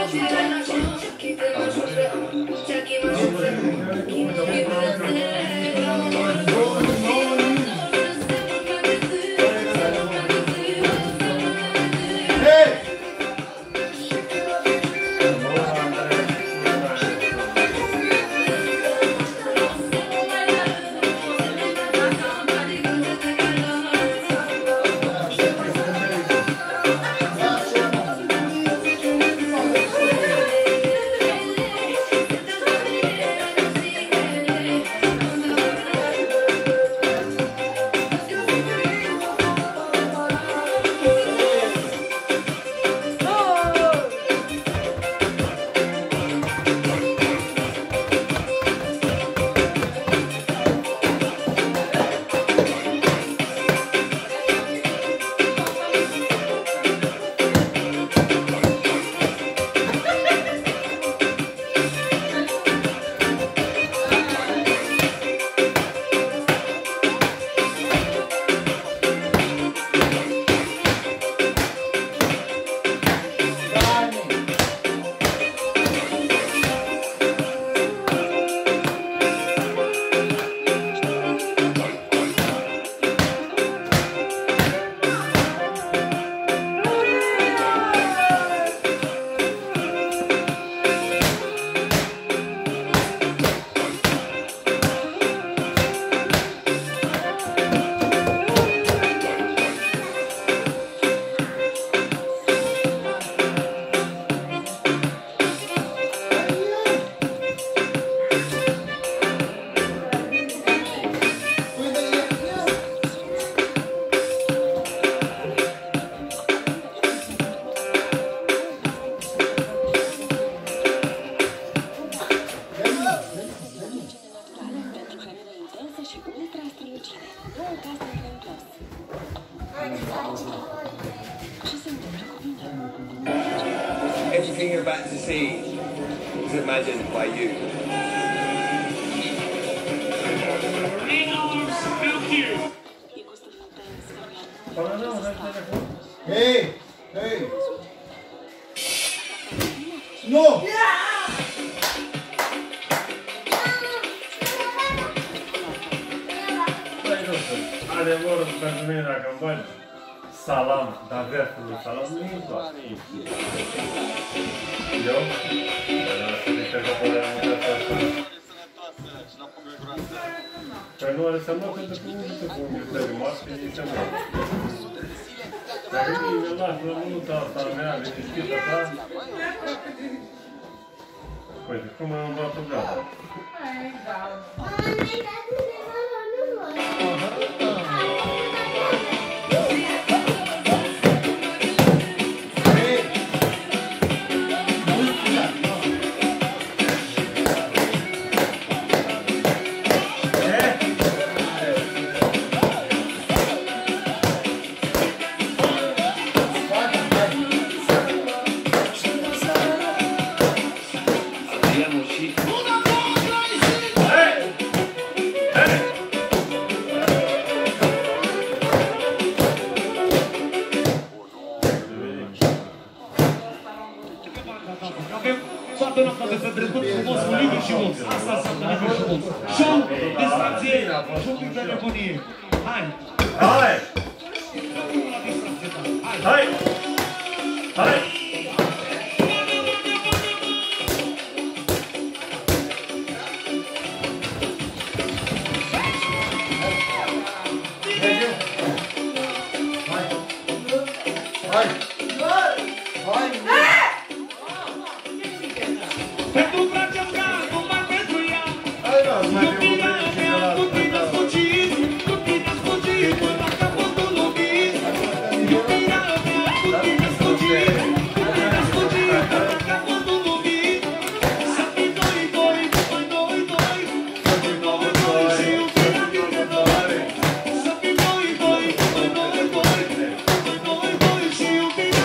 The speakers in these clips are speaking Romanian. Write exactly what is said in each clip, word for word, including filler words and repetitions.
Everything you're about to see was imagined by you. Hey! Hey! No! Adevărul pentru mine, dacă îmi bagi salam, dar versul lui salam nu e doar. Eu? Să că părerea mea de asta. Păi nu are semnă pentru că nu se pune este rimat și e semnă. Dacă mie mi-l lași la minuta asta mea, liniștită ta, uite, cum am luat o gata. Toată noaptea de petrecut frumos, cu liber și mulți. Asta înseamnă liber și mulți. Show, distracție, show de nebunie. Hai! Hai! Hai! Hai! Hai! Hai! Pentru brațe ca, numai pentru ea. Hai, da, mai Iubirea mea, cu tine a sfugit, cu tine a sfugit, până la capătul lumii. Iubirea mea, cu tine a sfugit, cu tine a sfugit, până la capătul lumii. Să fii doi, doi, doi, doi, doi, doi, doi, doi, și iubirea mea de doi. Să fii doi, doi, doi, doi, doi, doi, doi, și iubirea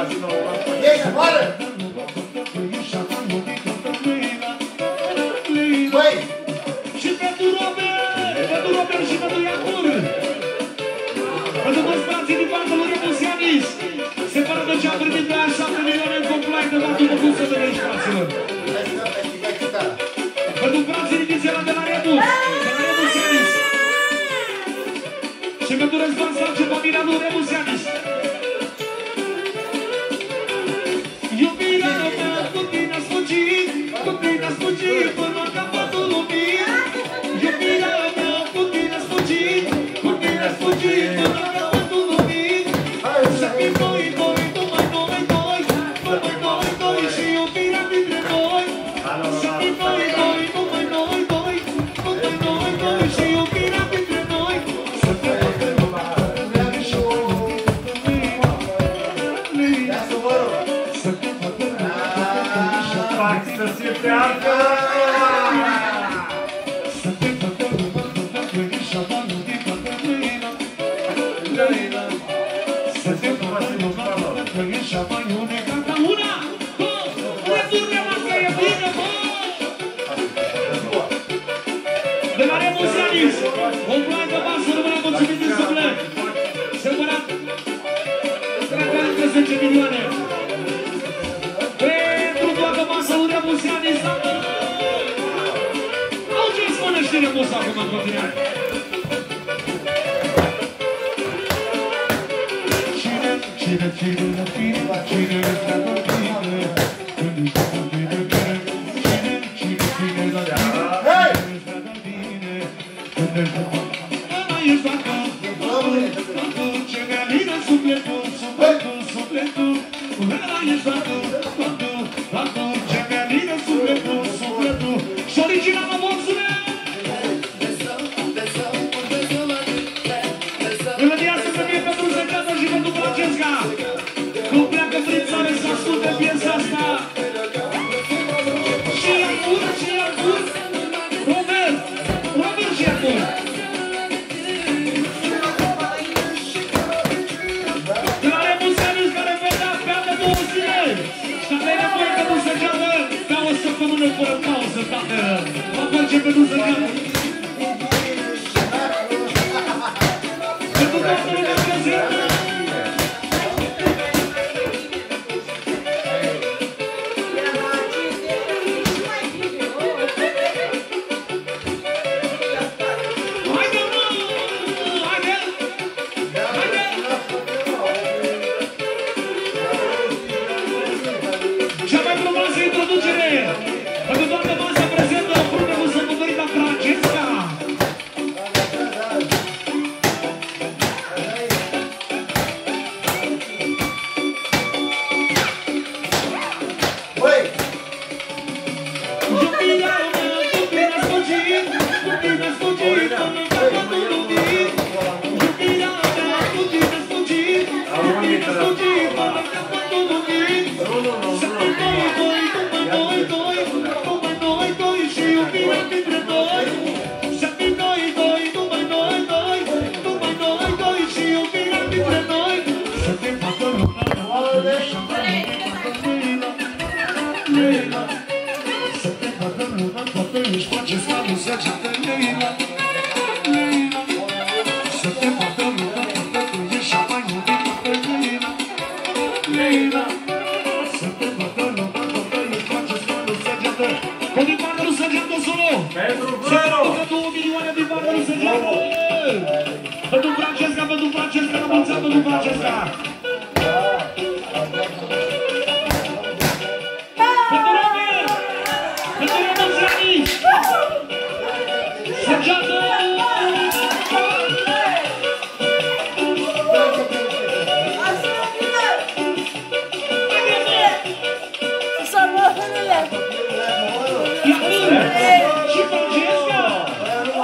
dați nouă. Ieși afară! Băi! Și pentru Robert, pentru Robert și pentru Iacur. Pentru toți frații din partea lui Remusianis. Se pare că ce-a primit de aia șapte milioane în complai de datul de cum să vedeți, fraților. Pentru frații din Vițela de la Rebus, de la Remusianis. Și pentru Răzvan Sarce, familia lui Remusianis. Iubirea mea, cu tine a sfârșit, cu tine a sfârșit până la capătul lumii. Iubirea mea, cu tine a sfârșit, cu tine a sfârșit până la capătul lumii. Să fim noi, noi, numai noi, noi, numai noi, noi și iubirea dintre noi. Să fim noi, noi, numai noi, noi, numai noi, noi și iubirea dintre noi. Să fim noi, Fac să se treacă! de la Remusianis, un plan de masă rămâne mulțumit din suflet. Semărat, treacă zece milioane. Pentru toată masa lui Remusianis, au ce spune și Remus acum în continuare. Cine, cine, cine, cine, cine,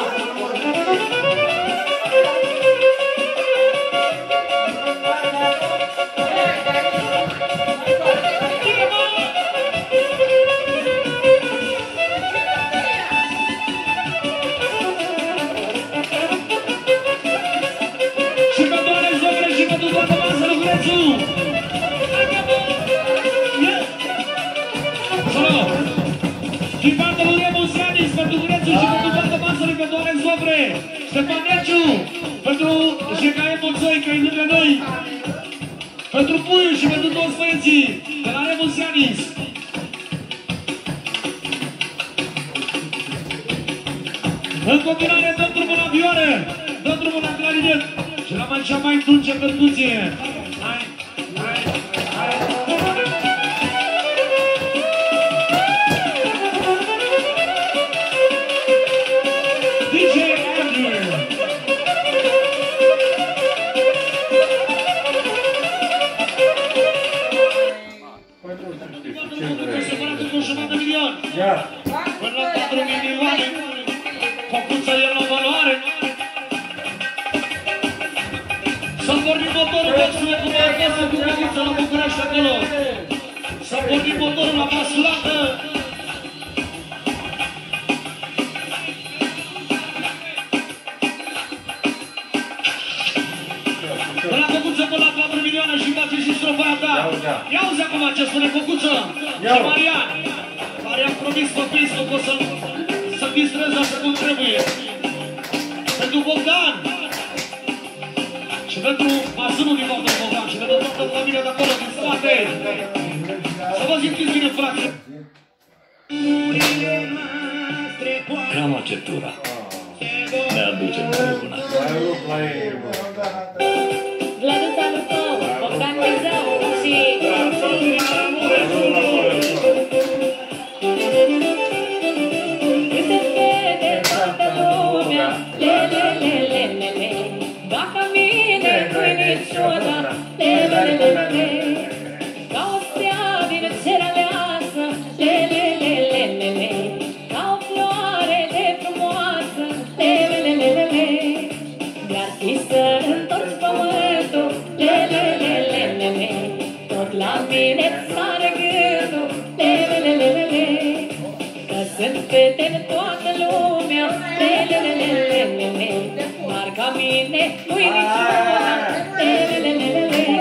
Hey! Ștefan Nerciu, pentru Jecaie Moțoi, că e lângă noi, pentru Puiu și pentru toți băieții de la Remus Ianis. În continuare dăm drumul la vioară, dăm drumul la clarinet și la mai cea mai dulce percuție. Hai, hai, hai. D J Andrew. Se face cu jumătate de milion. Până la patru milioane. Concuța e la valoare. S-a pornit motorul, vă spune cum e acasă cu concuța la București acolo. S-a pornit motorul la Masulată. Până la concuță până la patru milioane și face și strofa aia ta. Ia auzi acum ce spune concuță. Și Marian, care i-am promis pe Facebook o să să-mi distrez așa cum trebuie. Pentru Bogdan și pentru Masânul din Bogdan Bogdan și pentru toată familia de acolo din spate. Să vă simțiți bine, frate. Cam acceptura. Ne aducem bună. Vladu Taluto, Bogdan Mizău și... Uite vede toată lumea, le, le, le, le, le, le. Dacă mine nu-i niciuna, le, le, le, le, le. Ca o stea din cer aleasă, le, le, le, le, le, le. Ca o floare de frumoasă, le, le, le, le, le, le. De-ar fi să întorci pământul, le, le, le, le, le, le. Tot la mine sare gândul, le, le, le, le, le, le. Că sunt fete în toată lumea, le, le, le, le, le, le, le. Dar ca mine nu-i niciuna, le, le, le, le, le, le.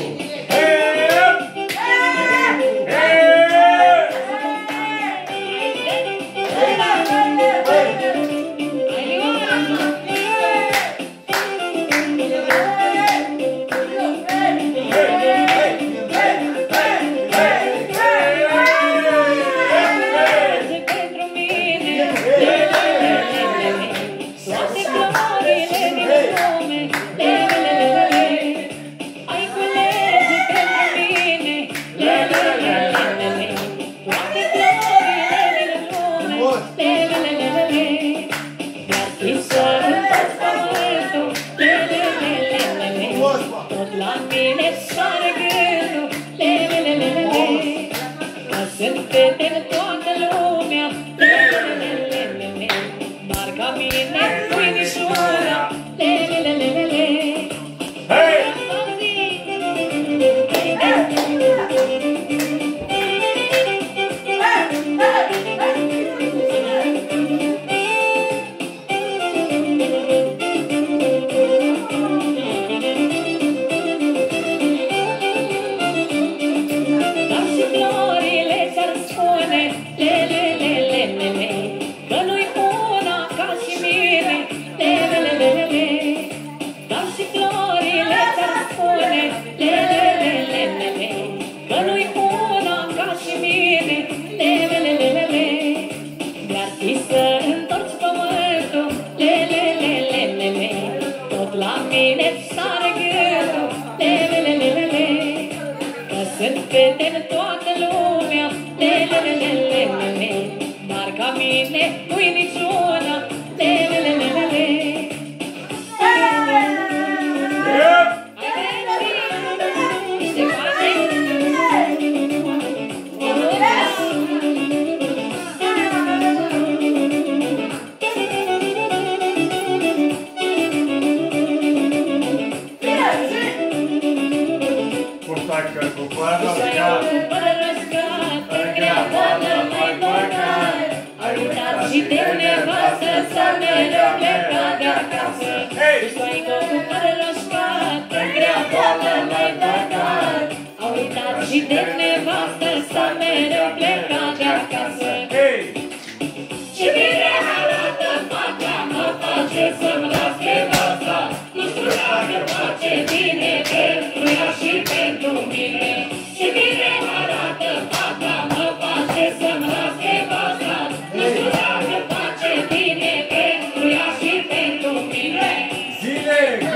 Și de nevastă să mereu pleca de acasă. Și bine arată fata, mă face să-mi las dragă face bine pentru ea și pentru mine. Și bine arată fata, mă face să-mi rasche fața. Nu știu dacă face bine pentru ea și pentru mine. Zile!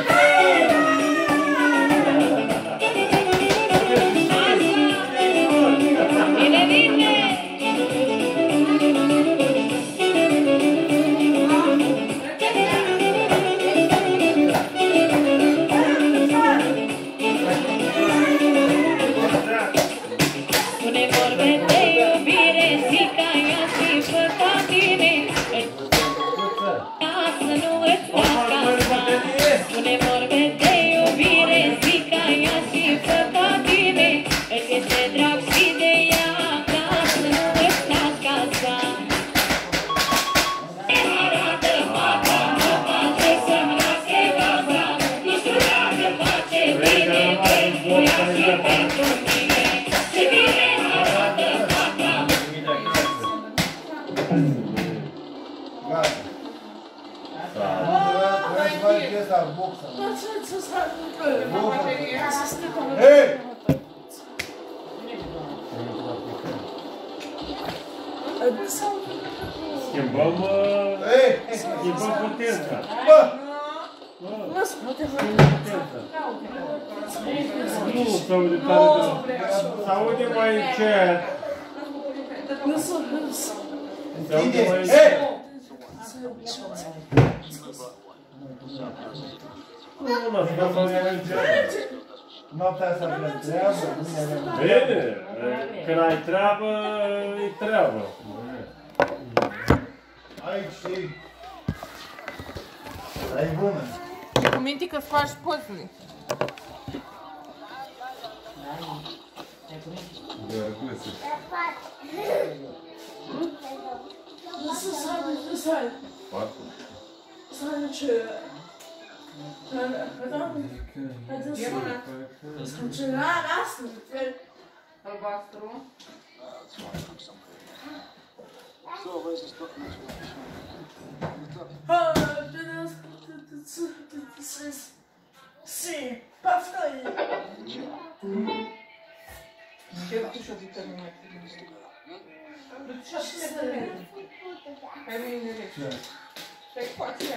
Bine, bine! Spune vorbe de iubire, zic ca ea și fă ca tine. Ca să nu îți facă asta. Spune vorbe de iubire, zic ca ea și fă ca tine. Îți este drag și de ea, ca să nu îți facă asta. Arată fata, mă face să-mi rasche fața. Nu știu dacă face bine pentru ea și pentru mine. Și bine arată fata. Gata. Trebuie să faci piesa, boxa. Hei! Schimbăm, Hei! schimbăm potența. Bă! Schimbăm potența. Nu se aude tare de... Se aude mai încet. Se aude mai încet. Hei! Nu, nu, se aude mai încet. Noaptea asta prea treabă, mâine avem... Bine, când ai treabă, e treabă. Aici știi. Dar e bună. Cu minte că-ți faci pozele. Albastru. Sì, basta io. Eu tu și-o determinat. Du-te și determinat. Hai mâine rece. Stai cu aceea.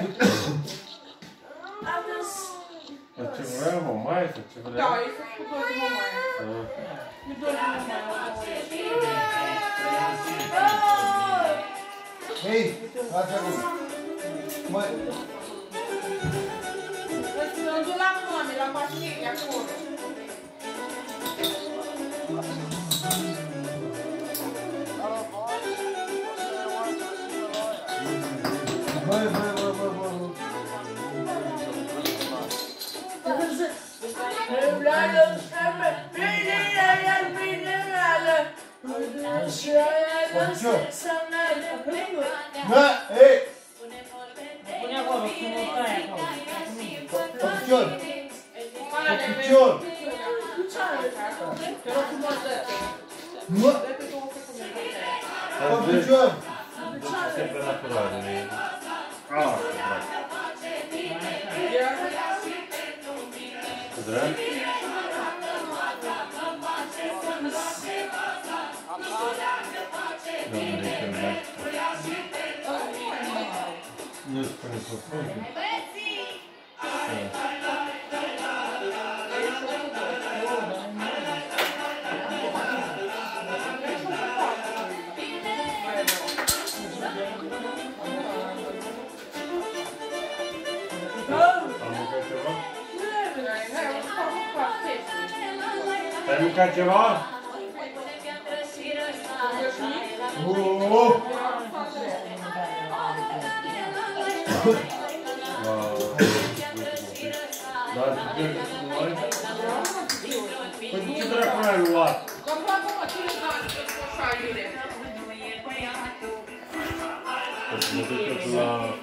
Adesso. Dar ce vreau, mă, mai sau ce vreau? Da, ai făcut cu dor de mamaia. Cu dor de mamaia. Hei! Faci acum. Măi! Îți duc la mame, la pastile, acolo. Băi, băi, băi, băi, băi! Da, ei! Pune acolo, cu montaia acolo. Pe picior! Pe picior! Te rog frumos, dă-te. Nu! Dă-te două secunde. Pe picior! Sempre natural, né? Ah, Zdravím. Dobrý, ten не спрашивай. Ai mâncat ceva? Oh! Dar ce mai? Păi ce dracu ai luat? Să mă duc la